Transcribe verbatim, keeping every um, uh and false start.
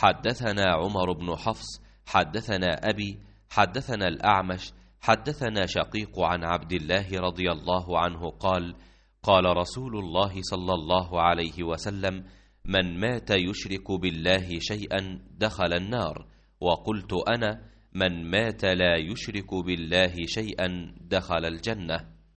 حدثنا عمر بن حفص حدثنا أبي حدثنا الأعمش حدثنا شقيق عن عبد الله رضي الله عنه قال قال رسول الله صلى الله عليه وسلم من مات يشرك بالله شيئا دخل النار. وقلت أنا من مات لا يشرك بالله شيئا دخل الجنة.